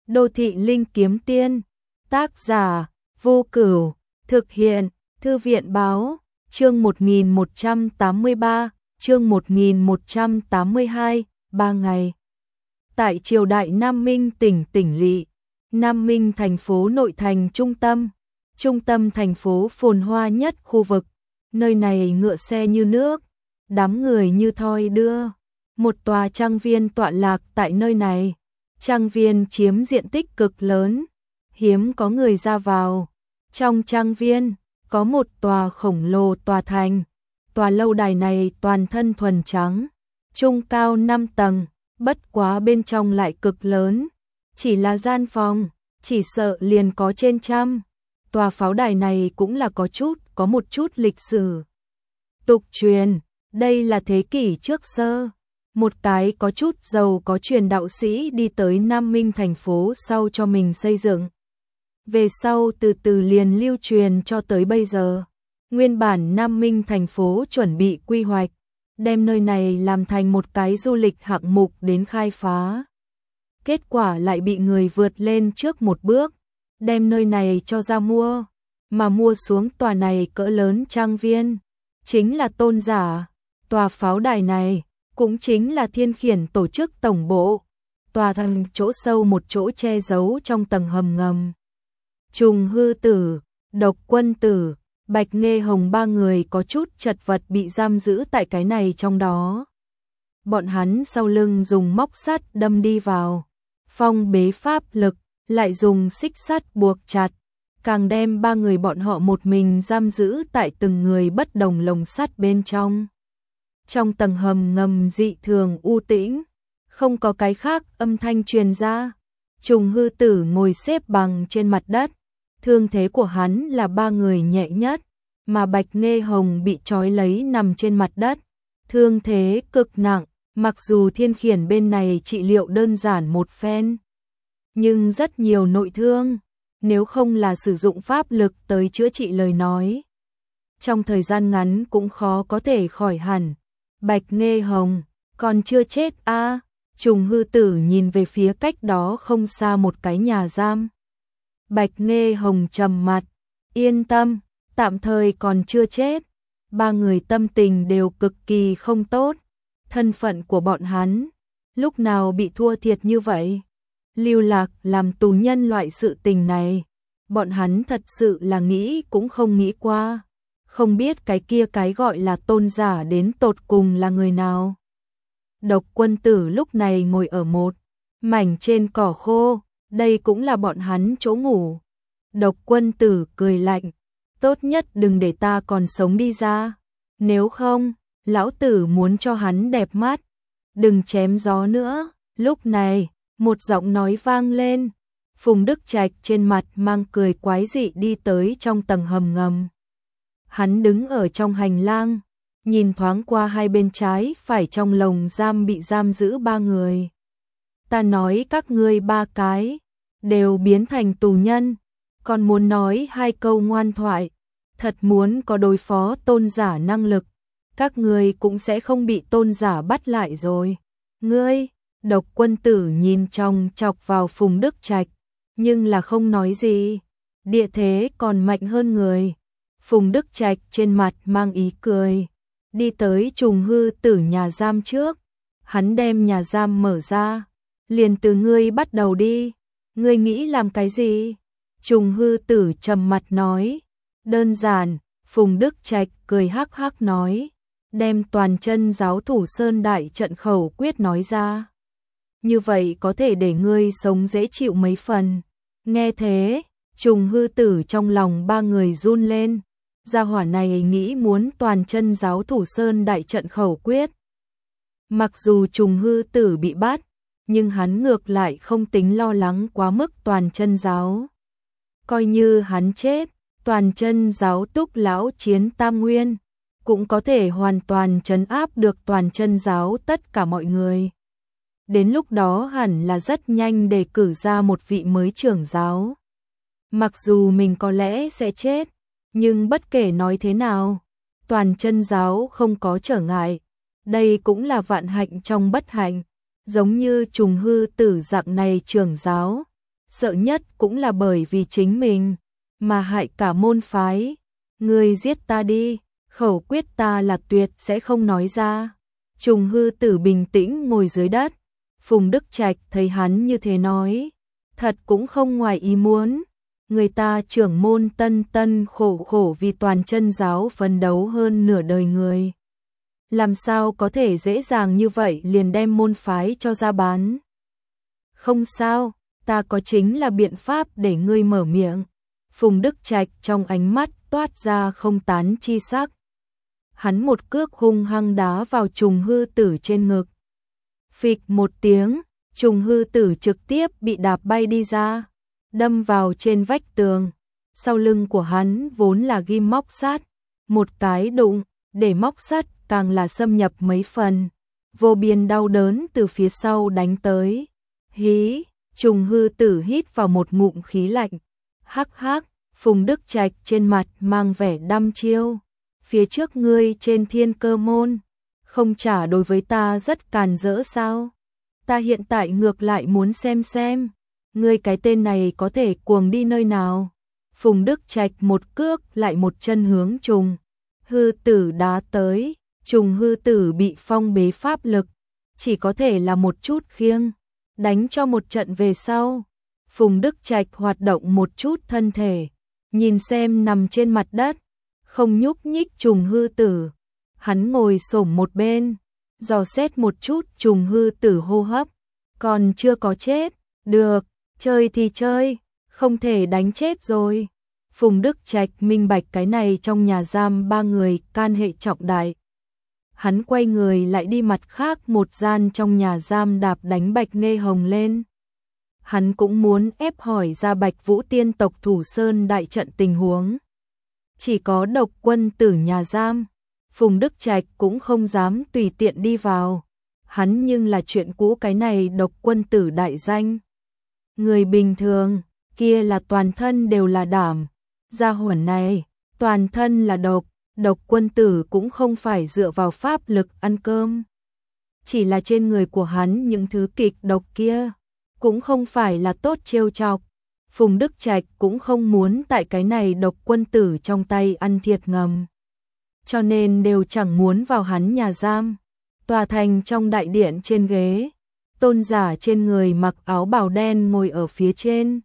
Đô thị linh kiếm tiên. Tác giả Vô Cửu. Thực hiện Thư viện báo. Chương 1183, chương 1182, 3 ngày. Tại triều đại Nam Minh tỉnh Lỵ. Nam Minh thành phố nội thành trung tâm thành phố phồn hoa nhất khu vực. Nơi này ngựa xe như nước, đám người như thoi đưa. Một tòa trang viên tọa lạc tại nơi này. Trang viên chiếm diện tích cực lớn, hiếm có người ra vào. Trong trang viên có một tòa khổng lồ tòa thành. Tòa lâu đài này toàn thân thuần trắng, trung cao 5 tầng, bất quá bên trong lại cực lớn. Chỉ là gian phòng, chỉ sợ liền có trên trăm. Tòa pháo đài này cũng là có một chút lịch sử. Tục truyền, đây là thế kỷ trước sơ. Một cái có chút giàu có truyền đạo sĩ đi tới Nam Minh thành phố sau cho mình xây dựng. Về sau từ từ liền lưu truyền cho tới bây giờ. Nguyên bản Nam Minh thành phố chuẩn bị quy hoạch, đem nơi này làm thành một cái du lịch hạng mục đến khai phá. Kết quả lại bị người vượt lên trước một bước, đem nơi này cho ra mua, mà mua xuống tòa này cỡ lớn trang viên. Chính là Tôn giả. Tòa pháo đài này cũng chính là Thiên Khiển tổ chức tổng bộ. Tòa thành chỗ sâu một chỗ che giấu trong tầng hầm ngầm. Trùng Hư Tử, Độc Quân Tử, Bạch Nghê Hồng ba người có chút chật vật bị giam giữ tại cái này trong đó. Bọn hắn sau lưng dùng móc sắt đâm đi vào, phong bế pháp lực, lại dùng xích sắt buộc chặt, càng đem ba người bọn họ một mình giam giữ tại từng người bất đồng lồng sắt bên trong. Trong tầng hầm ngầm dị thường u tĩnh, không có cái khác âm thanh truyền ra. Trùng Hư Tử ngồi xếp bằng trên mặt đất, thương thế của hắn là ba người nhẹ nhất, mà Bạch Nghê Hồng bị trói lấy nằm trên mặt đất, thương thế cực nặng. Mặc dù Thiên Khiển bên này trị liệu đơn giản một phen, nhưng rất nhiều nội thương, nếu không là sử dụng pháp lực tới chữa trị lời nói, trong thời gian ngắn cũng khó có thể khỏi hẳn. Bạch Nghê Hồng còn chưa chết a? Trùng Hư Tử nhìn về phía cách đó không xa một cái nhà giam. Bạch Nghê Hồng trầm mặt, yên tâm, tạm thời còn chưa chết. Ba người tâm tình đều cực kỳ không tốt. Thân phận của bọn hắn lúc nào bị thua thiệt như vậy? Lưu lạc làm tù nhân loại sự tình này, bọn hắn thật sự là nghĩ cũng không nghĩ qua. Không biết cái kia cái gọi là tôn giả đến tột cùng là người nào. Độc Quân Tử lúc này ngồi ở một mảnh trên cỏ khô, đây cũng là bọn hắn chỗ ngủ. Độc Quân Tử cười lạnh, tốt nhất đừng để ta còn sống đi ra, nếu không, lão tử muốn cho hắn đẹp mắt. Đừng chém gió nữa. Lúc này, một giọng nói vang lên. Phùng Đức Trạch trên mặt mang cười quái dị đi tới trong tầng hầm ngầm. Hắn đứng ở trong hành lang, nhìn thoáng qua hai bên trái phải trong lồng giam bị giam giữ ba người. Ta nói các ngươi ba cái đều biến thành tù nhân, còn muốn nói hai câu ngoan thoại, thật muốn có đối phó tôn giả năng lực, các ngươi cũng sẽ không bị tôn giả bắt lại rồi. Ngươi, Độc Quân Tử nhìn trong chọc vào Phùng Đức Trạch, nhưng là không nói gì. Địa thế còn mạnh hơn người. Phùng Đức Trạch trên mặt mang ý cười, đi tới Trùng Hư Tử nhà giam trước. Hắn đem nhà giam mở ra, liền từ ngươi bắt đầu đi. Ngươi nghĩ làm cái gì? Trùng Hư Tử trầm mặt nói. Đơn giản. Phùng Đức Trạch cười hắc hắc nói, đem toàn chân giáo thủ sơn đại trận khẩu quyết nói ra. Như vậy có thể để ngươi sống dễ chịu mấy phần. Nghe thế, Trùng Hư Tử trong lòng ba người run lên. Gia hỏa này nghĩ muốn toàn chân giáo thủ sơn đại trận khẩu quyết. Mặc dù Trùng Hư Tử bị bắt, nhưng hắn ngược lại không tính lo lắng quá mức toàn chân giáo. Coi như hắn chết, toàn chân giáo túc lão chiến tam nguyên cũng có thể hoàn toàn trấn áp được toàn chân giáo tất cả mọi người. Đến lúc đó hẳn là rất nhanh để cử ra một vị mới trưởng giáo. Mặc dù mình có lẽ sẽ chết, nhưng bất kể nói thế nào, toàn chân giáo không có trở ngại. Đây cũng là vạn hạnh trong bất hạnh. Giống như Trùng Hư Tử dạng này trưởng giáo, sợ nhất cũng là bởi vì chính mình, mà hại cả môn phái. Ngươi giết ta đi, khẩu quyết ta là tuyệt sẽ không nói ra. Trùng hư tử bình tĩnh ngồi dưới đất, Phùng Đức Trạch thấy hắn như thế nói, thật cũng không ngoài ý muốn. Người ta trưởng môn tân tân khổ khổ vì toàn chân giáo phấn đấu hơn nửa đời người. Làm sao có thể dễ dàng như vậy liền đem môn phái cho ra bán. Không sao, ta có chính là biện pháp để ngươi mở miệng. Phùng Đức Trạch trong ánh mắt toát ra không tán chi sắc. Hắn một cước hung hăng đá vào trùng hư tử trên ngực. Phịch một tiếng, trùng hư tử trực tiếp bị đạp bay đi ra, đâm vào trên vách tường. Sau lưng của hắn vốn là ghim móc sắt, một cái đụng, để móc sắt càng là xâm nhập mấy phần. Vô biên đau đớn từ phía sau đánh tới. Hí, trùng hư tử hít vào một ngụm khí lạnh. Hắc hắc, Phùng Đức Trạch trên mặt mang vẻ đăm chiêu. Phía trước ngươi trên Thiên Cơ môn, không trả đối với ta rất càn rỡ sao? Ta hiện tại ngược lại muốn xem, ngươi cái tên này có thể cuồng đi nơi nào? Phùng Đức Trạch một cước lại một chân hướng trùng hư tử đá tới, trùng hư tử bị phong bế pháp lực, chỉ có thể là một chút khiêng, đánh cho một trận về sau. Phùng Đức Trạch hoạt động một chút thân thể, nhìn xem nằm trên mặt đất, không nhúc nhích trùng hư tử. Hắn ngồi xổm một bên, dò xét một chút trùng hư tử hô hấp, còn chưa có chết, được, chơi thì chơi, không thể đánh chết rồi. Phùng Đức Trạch minh bạch cái này trong nhà giam ba người can hệ trọng đại. Hắn quay người lại đi mặt khác một gian trong nhà giam đạp đánh Bạch Nghê Hồng lên. Hắn cũng muốn ép hỏi ra Bạch Vũ tiên tộc Thủ Sơn đại trận tình huống. Chỉ có Độc Quân Tử nhà giam, Phùng Đức Trạch cũng không dám tùy tiện đi vào. Hắn nhưng là chuyện cũ cái này Độc Quân Tử đại danh. Người bình thường, kia là toàn thân đều là đảm. Gia hỏa này, toàn thân là độc, Độc Quân Tử cũng không phải dựa vào pháp lực ăn cơm. Chỉ là trên người của hắn những thứ kịch độc kia, cũng không phải là tốt trêu chọc. Phùng Đức Trạch cũng không muốn tại cái này Độc Quân Tử trong tay ăn thiệt ngầm. Cho nên đều chẳng muốn vào hắn nhà giam. Tòa thành trong đại điện trên ghế, tôn giả trên người mặc áo bào đen ngồi ở phía trên.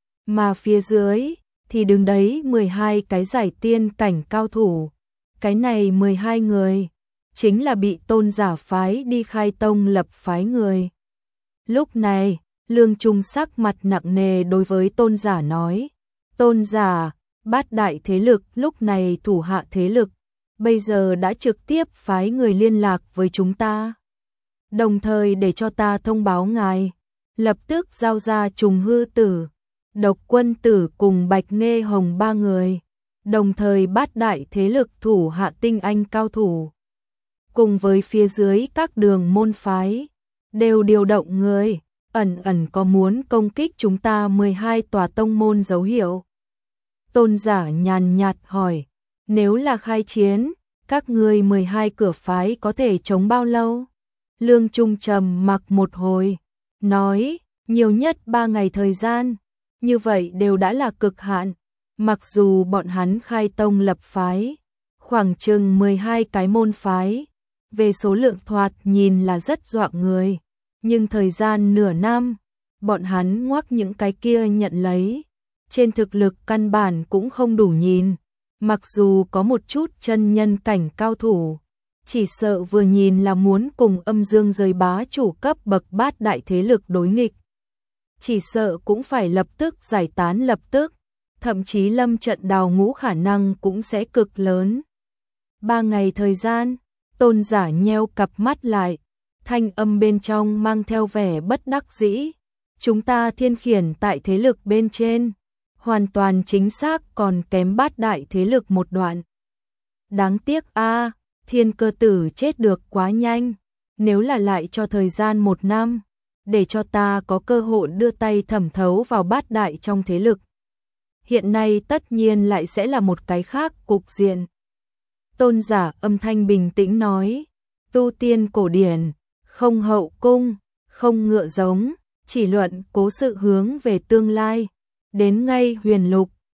Mà phía dưới thì đứng đấy 12 cái giải tiên cảnh cao thủ. Cái này 12 người chính là bị tôn giả phái đi khai tông lập phái người. Lúc này, Lương Trung sắc mặt nặng nề đối với tôn giả nói, tôn giả, bát đại thế lực lúc này thủ hạ thế lực, bây giờ đã trực tiếp phái người liên lạc với chúng ta. Đồng thời để cho ta thông báo ngài, lập tức giao ra trùng hư tử, Độc Quân Tử cùng Bạch Nghê Hồng ba người, đồng thời bát đại thế lực thủ hạ tinh anh cao thủ. Cùng với phía dưới các đường môn phái, đều điều động người, ẩn ẩn có muốn công kích chúng ta 12 tòa tông môn dấu hiệu. Tôn giả nhàn nhạt hỏi, nếu là khai chiến, các ngươi 12 cửa phái có thể chống bao lâu? Lương Trung trầm mặc một hồi, nói, nhiều nhất 3 ngày thời gian, như vậy đều đã là cực hạn. Mặc dù bọn hắn khai tông lập phái, khoảng chừng 12 cái môn phái, về số lượng thoạt nhìn là rất dọa người, nhưng thời gian nửa năm, bọn hắn ngoắc những cái kia nhận lấy, trên thực lực căn bản cũng không đủ nhìn. Mặc dù có một chút chân nhân cảnh cao thủ, chỉ sợ vừa nhìn là muốn cùng Âm Dương giới bá chủ cấp bậc bát đại thế lực đối nghịch. Chỉ sợ cũng phải lập tức giải tán lập tức, thậm chí lâm trận đào ngũ khả năng cũng sẽ cực lớn. 3 ngày thời gian, tôn giả nheo cặp mắt lại, thanh âm bên trong mang theo vẻ bất đắc dĩ. Chúng ta thiên khiển tại thế lực bên trên, hoàn toàn chính xác còn kém bát đại thế lực một đoạn. Đáng tiếc a, Thiên Cơ Tử chết được quá nhanh, nếu là lại cho thời gian 1 năm, để cho ta có cơ hội đưa tay thẩm thấu vào bát đại trong thế lực. Hiện nay tất nhiên lại sẽ là một cái khác cục diện. Tôn giả âm thanh bình tĩnh nói, tu tiên cổ điển, không hậu cung, không ngựa giống, chỉ luận cố sự hướng về tương lai. Đến ngay huyền lục,